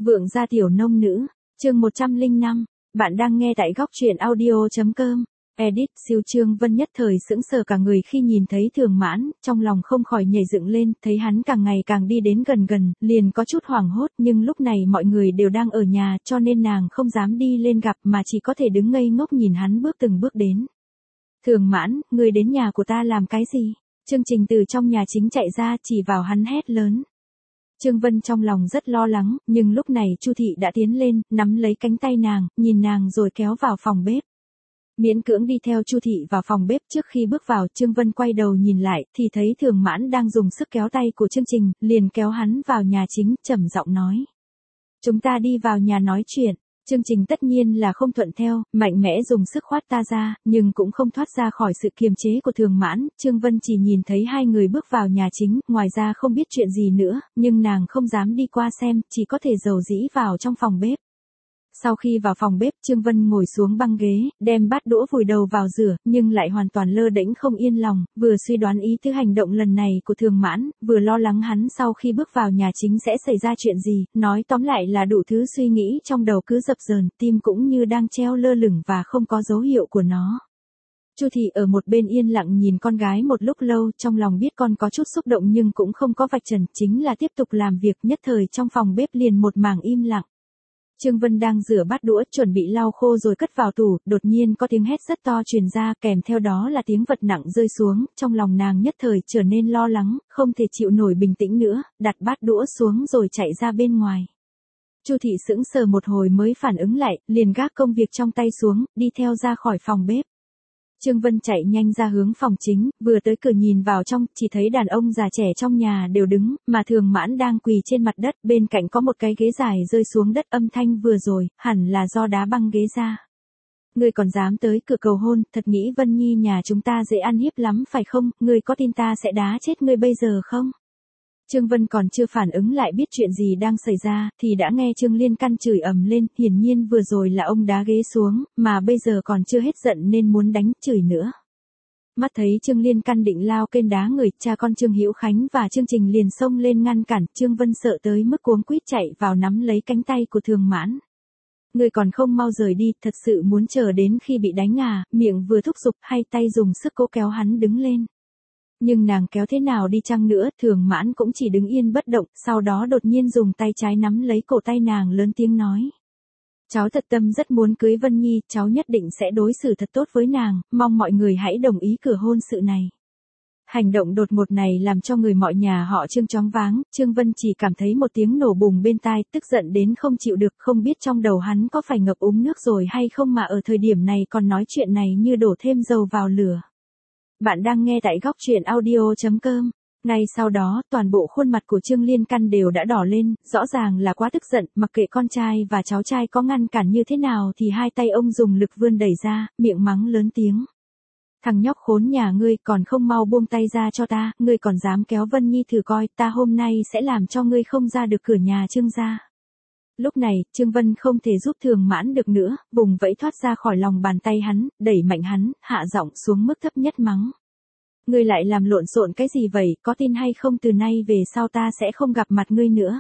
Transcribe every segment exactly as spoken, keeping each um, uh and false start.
Vượng gia tiểu nông nữ, chương một trăm lẻ năm, bạn đang nghe tại góc truyện audio chấm com. Edit siêu Trương Vân nhất thời sững sờ cả người khi nhìn thấy Thường Mãn, trong lòng không khỏi nhảy dựng lên, thấy hắn càng ngày càng đi đến gần gần, liền có chút hoảng hốt, nhưng lúc này mọi người đều đang ở nhà, cho nên nàng không dám đi lên gặp mà chỉ có thể đứng ngây ngốc nhìn hắn bước từng bước đến. Thường Mãn, ngươi đến nhà của ta làm cái gì? Chương Trình từ trong nhà chính chạy ra, chỉ vào hắn hét lớn. Trương Vân trong lòng rất lo lắng, nhưng lúc này Chu Thị đã tiến lên, nắm lấy cánh tay nàng, nhìn nàng rồi kéo vào phòng bếp. Miễn cưỡng đi theo Chu Thị vào phòng bếp, trước khi bước vào, Trương Vân quay đầu nhìn lại, thì thấy Thường Mãn đang dùng sức kéo tay của Chương Trình, liền kéo hắn vào nhà chính, trầm giọng nói. Chúng ta đi vào nhà nói chuyện. Chương Trình tất nhiên là không thuận theo, mạnh mẽ dùng sức khoát ta ra, nhưng cũng không thoát ra khỏi sự kiềm chế của Thường Mãn. Trương Vân chỉ nhìn thấy hai người bước vào nhà chính, ngoài ra không biết chuyện gì nữa, nhưng nàng không dám đi qua xem, chỉ có thể dầu dĩ vào trong phòng bếp. Sau khi vào phòng bếp, Trương Vân ngồi xuống băng ghế, đem bát đũa vùi đầu vào rửa, nhưng lại hoàn toàn lơ đễnh không yên lòng, vừa suy đoán ý tứ hành động lần này của Thường Mãn, vừa lo lắng hắn sau khi bước vào nhà chính sẽ xảy ra chuyện gì, nói tóm lại là đủ thứ suy nghĩ trong đầu cứ dập dờn, tim cũng như đang treo lơ lửng và không có dấu hiệu của nó. Chu Thị ở một bên yên lặng nhìn con gái một lúc lâu, trong lòng biết con có chút xúc động nhưng cũng không có vạch trần, chính là tiếp tục làm việc, nhất thời trong phòng bếp liền một mảng im lặng. Trương Vân đang rửa bát đũa, chuẩn bị lau khô rồi cất vào tủ, đột nhiên có tiếng hét rất to truyền ra, kèm theo đó là tiếng vật nặng rơi xuống, trong lòng nàng nhất thời trở nên lo lắng, không thể chịu nổi bình tĩnh nữa, đặt bát đũa xuống rồi chạy ra bên ngoài. Chu Thị sững sờ một hồi mới phản ứng lại, liền gác công việc trong tay xuống, đi theo ra khỏi phòng bếp. Trương Vân chạy nhanh ra hướng phòng chính, vừa tới cửa nhìn vào trong, chỉ thấy đàn ông già trẻ trong nhà đều đứng, mà Thường Mãn đang quỳ trên mặt đất, bên cạnh có một cái ghế dài rơi xuống đất, âm thanh vừa rồi, hẳn là do đá băng ghế ra. Ngươi còn dám tới cửa cầu hôn, thật nghĩ Vân Nhi nhà chúng ta dễ ăn hiếp lắm phải không, ngươi có tin ta sẽ đá chết ngươi bây giờ không? Trương Vân còn chưa phản ứng lại biết chuyện gì đang xảy ra, thì đã nghe Trương Liên Căn chửi ầm lên, hiển nhiên vừa rồi là ông đá ghế xuống, mà bây giờ còn chưa hết giận nên muốn đánh, chửi nữa. Mắt thấy Trương Liên Căn định lao kênh đá người, cha con Trương Hữu Khánh và Trương Trình liền xông lên ngăn cản, Trương Vân sợ tới mức cuống quýt chạy vào nắm lấy cánh tay của Thường Mãn. Người còn không mau rời đi, thật sự muốn chờ đến khi bị đánh à, miệng vừa thúc giục hay tay dùng sức cố kéo hắn đứng lên. Nhưng nàng kéo thế nào đi chăng nữa, Thường Mãn cũng chỉ đứng yên bất động, sau đó đột nhiên dùng tay trái nắm lấy cổ tay nàng lớn tiếng nói. Cháu thật tâm rất muốn cưới Vân Nhi, cháu nhất định sẽ đối xử thật tốt với nàng, mong mọi người hãy đồng ý cửa hôn sự này. Hành động đột ngột này làm cho người mọi nhà họ Trương choáng váng, Trương Vân chỉ cảm thấy một tiếng nổ bùng bên tai, tức giận đến không chịu được, không biết trong đầu hắn có phải ngập úng nước rồi hay không mà ở thời điểm này còn nói chuyện này như đổ thêm dầu vào lửa. Bạn đang nghe tại góc truyện audio chấm com. Ngay sau đó, toàn bộ khuôn mặt của Trương Liên Căn đều đã đỏ lên, rõ ràng là quá tức giận, mặc kệ con trai và cháu trai có ngăn cản như thế nào thì hai tay ông dùng lực vươn đẩy ra, miệng mắng lớn tiếng. Thằng nhóc khốn nhà ngươi còn không mau buông tay ra cho ta, ngươi còn dám kéo Vân Nhi thử coi, ta hôm nay sẽ làm cho ngươi không ra được cửa nhà Trương gia. Lúc này, Trương Vân không thể giúp Thường Mãn được nữa, vùng vẫy thoát ra khỏi lòng bàn tay hắn, đẩy mạnh hắn, hạ giọng xuống mức thấp nhất mắng. Ngươi lại làm lộn xộn cái gì vậy, có tin hay không từ nay về sau ta sẽ không gặp mặt ngươi nữa.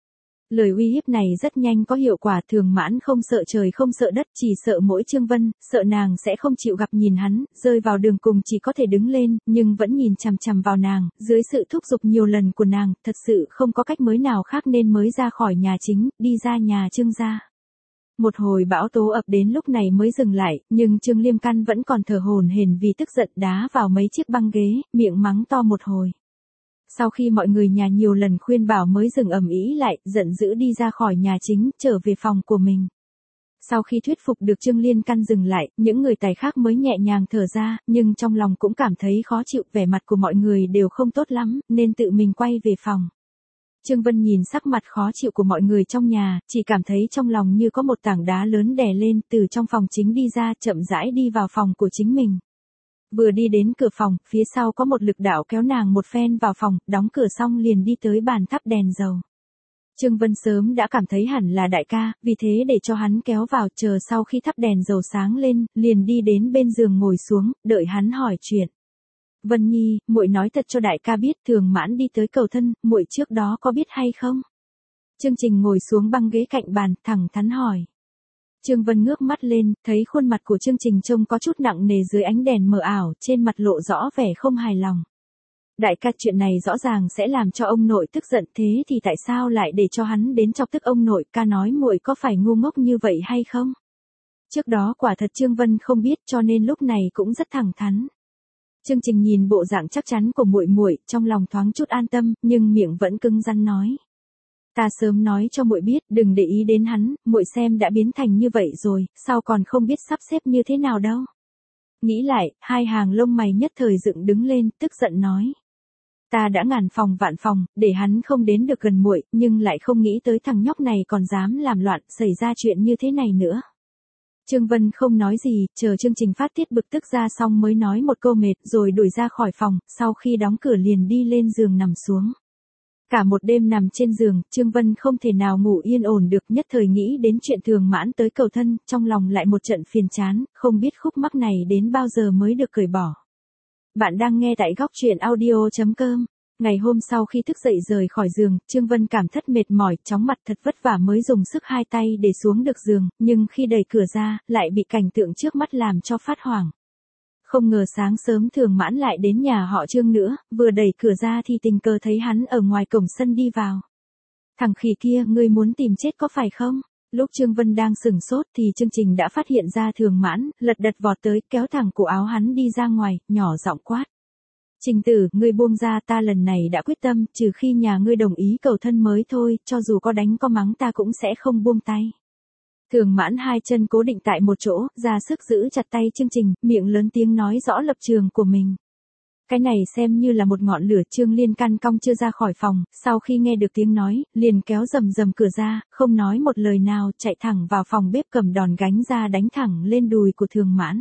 Lời uy hiếp này rất nhanh có hiệu quả, Thường Mãn không sợ trời không sợ đất, chỉ sợ mỗi Trương Vân, sợ nàng sẽ không chịu gặp nhìn hắn, rơi vào đường cùng chỉ có thể đứng lên, nhưng vẫn nhìn chằm chằm vào nàng, dưới sự thúc giục nhiều lần của nàng, thật sự không có cách mới nào khác nên mới ra khỏi nhà chính, đi ra nhà Trương gia. Một hồi bão tố ập đến lúc này mới dừng lại, nhưng Trương Liêm Căn vẫn còn thở hổn hển vì tức giận, đá vào mấy chiếc băng ghế, miệng mắng to một hồi. Sau khi mọi người nhà nhiều lần khuyên bảo mới dừng ầm ĩ lại, giận dữ đi ra khỏi nhà chính, trở về phòng của mình. Sau khi thuyết phục được Trương Liên Căn dừng lại, những người tài khác mới nhẹ nhàng thở ra, nhưng trong lòng cũng cảm thấy khó chịu, vẻ mặt của mọi người đều không tốt lắm, nên tự mình quay về phòng. Trương Vân nhìn sắc mặt khó chịu của mọi người trong nhà, chỉ cảm thấy trong lòng như có một tảng đá lớn đè lên, từ trong phòng chính đi ra, chậm rãi đi vào phòng của chính mình. Vừa đi đến cửa phòng, phía sau có một lực đạo kéo nàng một phen vào phòng, đóng cửa xong liền đi tới bàn thắp đèn dầu. Trương Vân sớm đã cảm thấy hẳn là đại ca, vì thế để cho hắn kéo vào, chờ sau khi thắp đèn dầu sáng lên, liền đi đến bên giường ngồi xuống, đợi hắn hỏi chuyện. Vân Nhi, muội nói thật cho đại ca biết, Thường Mãn đi tới cầu thân, muội trước đó có biết hay không? Chương Trình ngồi xuống băng ghế cạnh bàn, thẳng thắn hỏi. Trương Vân ngước mắt lên, thấy khuôn mặt của Chương Trình trông có chút nặng nề dưới ánh đèn mờ ảo, trên mặt lộ rõ vẻ không hài lòng. Đại ca, chuyện này rõ ràng sẽ làm cho ông nội tức giận, thế thì tại sao lại để cho hắn đến chọc tức ông nội? Ca nói muội có phải ngu ngốc như vậy hay không? Trước đó quả thật Trương Vân không biết, cho nên lúc này cũng rất thẳng thắn. Chương Trình nhìn bộ dạng chắc chắn của muội muội, trong lòng thoáng chút an tâm, nhưng miệng vẫn cứng rắn nói. Ta sớm nói cho muội biết, đừng để ý đến hắn, muội xem đã biến thành như vậy rồi, sao còn không biết sắp xếp như thế nào đâu. Nghĩ lại, hai hàng lông mày nhất thời dựng đứng lên, tức giận nói. Ta đã ngàn phòng vạn phòng, để hắn không đến được gần muội, nhưng lại không nghĩ tới thằng nhóc này còn dám làm loạn, xảy ra chuyện như thế này nữa. Trương Vân không nói gì, chờ Chương Trình phát tiết bực tức ra xong mới nói một câu mệt, rồi đuổi ra khỏi phòng, sau khi đóng cửa liền đi lên giường nằm xuống. Cả một đêm nằm trên giường, Trương Vân không thể nào ngủ yên ổn được, nhất thời nghĩ đến chuyện Thường Mãn tới cầu thân, trong lòng lại một trận phiền chán, không biết khúc mắc này đến bao giờ mới được cởi bỏ. Bạn đang nghe tại góc truyện audio chấm com. Ngày hôm sau khi thức dậy rời khỏi giường, Trương Vân cảm thất mệt mỏi, chóng mặt thật vất vả mới dùng sức hai tay để xuống được giường, nhưng khi đẩy cửa ra, lại bị cảnh tượng trước mắt làm cho phát hoảng. Không ngờ sáng sớm Thường Mãn lại đến nhà họ Trương nữa, vừa đẩy cửa ra thì tình cờ thấy hắn ở ngoài cổng sân đi vào. Thằng khỉ kia, ngươi muốn tìm chết có phải không? Lúc Trương Vân đang sửng sốt thì Chương Trình đã phát hiện ra Thường Mãn, lật đật vọt tới, kéo thẳng cổ áo hắn đi ra ngoài, nhỏ giọng quát. Trình tử, ngươi buông ra, ta lần này đã quyết tâm, trừ khi nhà ngươi đồng ý cầu thân mới thôi, cho dù có đánh có mắng ta cũng sẽ không buông tay. Thường Mãn hai chân cố định tại một chỗ, ra sức giữ chặt tay Chương Trình, miệng lớn tiếng nói rõ lập trường của mình. Cái này xem như là một ngọn lửa. Trương Liên căn cong chưa ra khỏi phòng, sau khi nghe được tiếng nói, liền kéo rầm rầm cửa ra, không nói một lời nào, chạy thẳng vào phòng bếp cầm đòn gánh ra đánh thẳng lên đùi của Thường Mãn.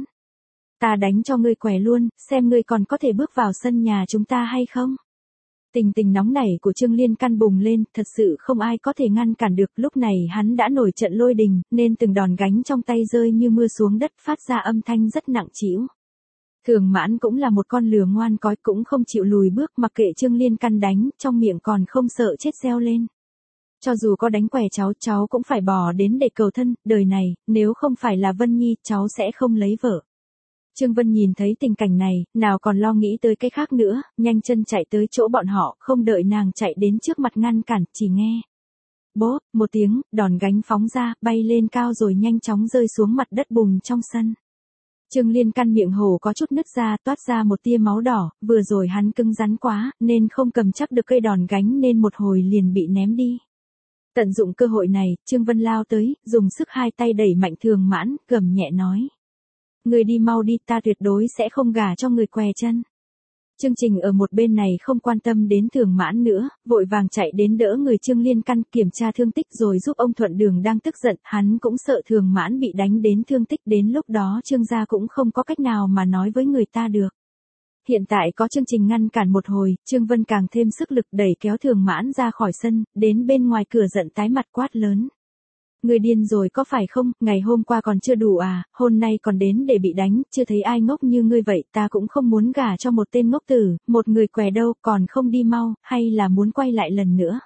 Ta đánh cho ngươi què luôn, xem ngươi còn có thể bước vào sân nhà chúng ta hay không. Tình tình nóng nảy của Trương Liên căn bùng lên, thật sự không ai có thể ngăn cản được, lúc này hắn đã nổi trận lôi đình, nên từng đòn gánh trong tay rơi như mưa xuống đất, phát ra âm thanh rất nặng trĩu. Thường Mãn cũng là một con lừa ngoan cói, cũng không chịu lùi bước, mặc kệ Trương Liên căn đánh, trong miệng còn không sợ chết reo lên. Cho dù có đánh què cháu, cháu cũng phải bỏ đến để cầu thân, đời này, nếu không phải là Vân Nhi, cháu sẽ không lấy vợ. Trương Vân nhìn thấy tình cảnh này, nào còn lo nghĩ tới cái khác nữa, nhanh chân chạy tới chỗ bọn họ, không đợi nàng chạy đến trước mặt ngăn cản, chỉ nghe. Bốp, một tiếng, đòn gánh phóng ra, bay lên cao rồi nhanh chóng rơi xuống mặt đất bùn trong sân. Trương Liên căn miệng hổ có chút nứt ra, toát ra một tia máu đỏ, vừa rồi hắn cứng rắn quá, nên không cầm chắc được cây đòn gánh nên một hồi liền bị ném đi. Tận dụng cơ hội này, Trương Vân lao tới, dùng sức hai tay đẩy mạnh Thường Mãn, gầm nhẹ nói. Người đi mau đi, ta tuyệt đối sẽ không gả cho người què chân. Chương Trình ở một bên này không quan tâm đến Thường Mãn nữa, vội vàng chạy đến đỡ người Trương Liên căn, kiểm tra thương tích rồi giúp ông Thuận Đường đang tức giận, hắn cũng sợ Thường Mãn bị đánh đến thương tích, đến lúc đó Trương gia cũng không có cách nào mà nói với người ta được. Hiện tại có Chương Trình ngăn cản một hồi, Trương Vân càng thêm sức lực đẩy kéo Thường Mãn ra khỏi sân, đến bên ngoài cửa giận tái mặt quát lớn. Người điên rồi có phải không, ngày hôm qua còn chưa đủ à, hôm nay còn đến để bị đánh, chưa thấy ai ngốc như ngươi vậy, ta cũng không muốn gả cho một tên ngốc tử, một người què đâu, còn không đi mau, hay là muốn quay lại lần nữa.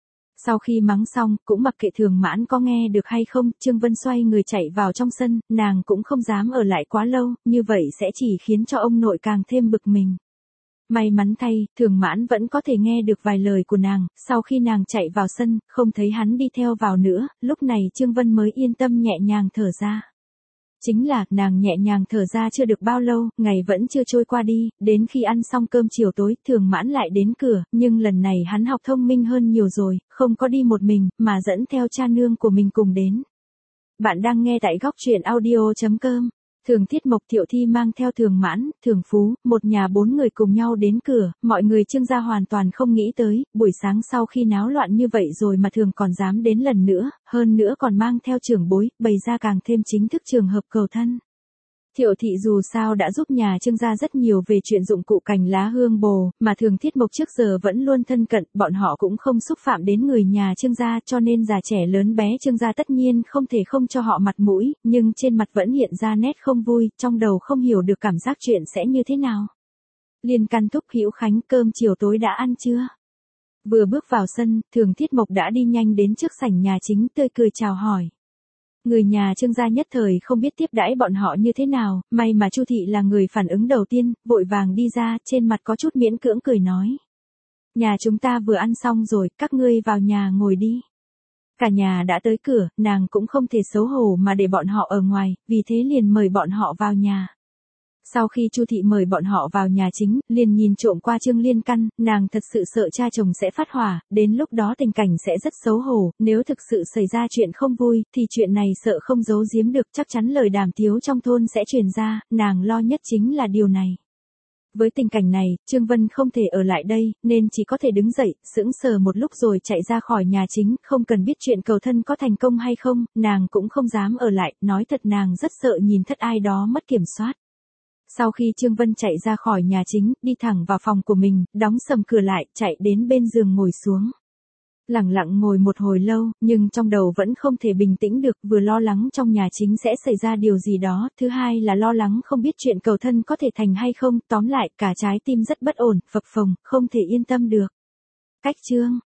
Sau khi mắng xong, cũng mặc kệ Thường Mãn có nghe được hay không, Trương Vân xoay người chạy vào trong sân, nàng cũng không dám ở lại quá lâu, như vậy sẽ chỉ khiến cho ông nội càng thêm bực mình. May mắn thay, Thường Mãn vẫn có thể nghe được vài lời của nàng, sau khi nàng chạy vào sân, không thấy hắn đi theo vào nữa, lúc này Trương Vân mới yên tâm nhẹ nhàng thở ra. Chính là, nàng nhẹ nhàng thở ra chưa được bao lâu, ngày vẫn chưa trôi qua đi, đến khi ăn xong cơm chiều tối, Thường Mãn lại đến cửa, nhưng lần này hắn học thông minh hơn nhiều rồi, không có đi một mình, mà dẫn theo cha nương của mình cùng đến. Bạn đang nghe tại góc truyện audio chấm com. Thường Thiết Mộc Thiệu Thi mang theo Thường Mãn, Thường Phú, một nhà bốn người cùng nhau đến cửa, mọi người Trương gia hoàn toàn không nghĩ tới, buổi sáng sau khi náo loạn như vậy rồi mà Thường còn dám đến lần nữa, hơn nữa còn mang theo trưởng bối, bày ra càng thêm chính thức trường hợp cầu thân. Thiệu thị dù sao đã giúp nhà Trương gia rất nhiều về chuyện dụng cụ cành lá hương bồ, mà Thường Thiết Mộc trước giờ vẫn luôn thân cận, bọn họ cũng không xúc phạm đến người nhà Trương gia, cho nên già trẻ lớn bé Trương gia tất nhiên không thể không cho họ mặt mũi, nhưng trên mặt vẫn hiện ra nét không vui, trong đầu không hiểu được cảm giác chuyện sẽ như thế nào. Liên căn thúc Hữu Khánh, cơm chiều tối đã ăn chưa? Vừa bước vào sân, Thường Thiết Mộc đã đi nhanh đến trước sảnh nhà chính tươi cười chào hỏi. Người nhà Trương gia nhất thời không biết tiếp đãi bọn họ như thế nào, may mà Chu thị là người phản ứng đầu tiên, vội vàng đi ra, trên mặt có chút miễn cưỡng cười nói. Nhà chúng ta vừa ăn xong rồi, các ngươi vào nhà ngồi đi. Cả nhà đã tới cửa, nàng cũng không thể xấu hổ mà để bọn họ ở ngoài, vì thế liền mời bọn họ vào nhà. Sau khi Chu thị mời bọn họ vào nhà chính, liền nhìn trộm qua Trương Liên Căn, nàng thật sự sợ cha chồng sẽ phát hỏa, đến lúc đó tình cảnh sẽ rất xấu hổ, nếu thực sự xảy ra chuyện không vui, thì chuyện này sợ không giấu giếm được, chắc chắn lời đàm tiếu trong thôn sẽ truyền ra, nàng lo nhất chính là điều này. Với tình cảnh này, Trương Vân không thể ở lại đây, nên chỉ có thể đứng dậy, sững sờ một lúc rồi chạy ra khỏi nhà chính, không cần biết chuyện cầu thân có thành công hay không, nàng cũng không dám ở lại, nói thật nàng rất sợ nhìn thất ai đó mất kiểm soát. Sau khi Trương Vân chạy ra khỏi nhà chính, đi thẳng vào phòng của mình, đóng sầm cửa lại, chạy đến bên giường ngồi xuống. Lặng lặng ngồi một hồi lâu, nhưng trong đầu vẫn không thể bình tĩnh được, vừa lo lắng trong nhà chính sẽ xảy ra điều gì đó, thứ hai là lo lắng không biết chuyện cầu thân có thể thành hay không, tóm lại cả trái tim rất bất ổn, phập phồng, không thể yên tâm được. Cách chương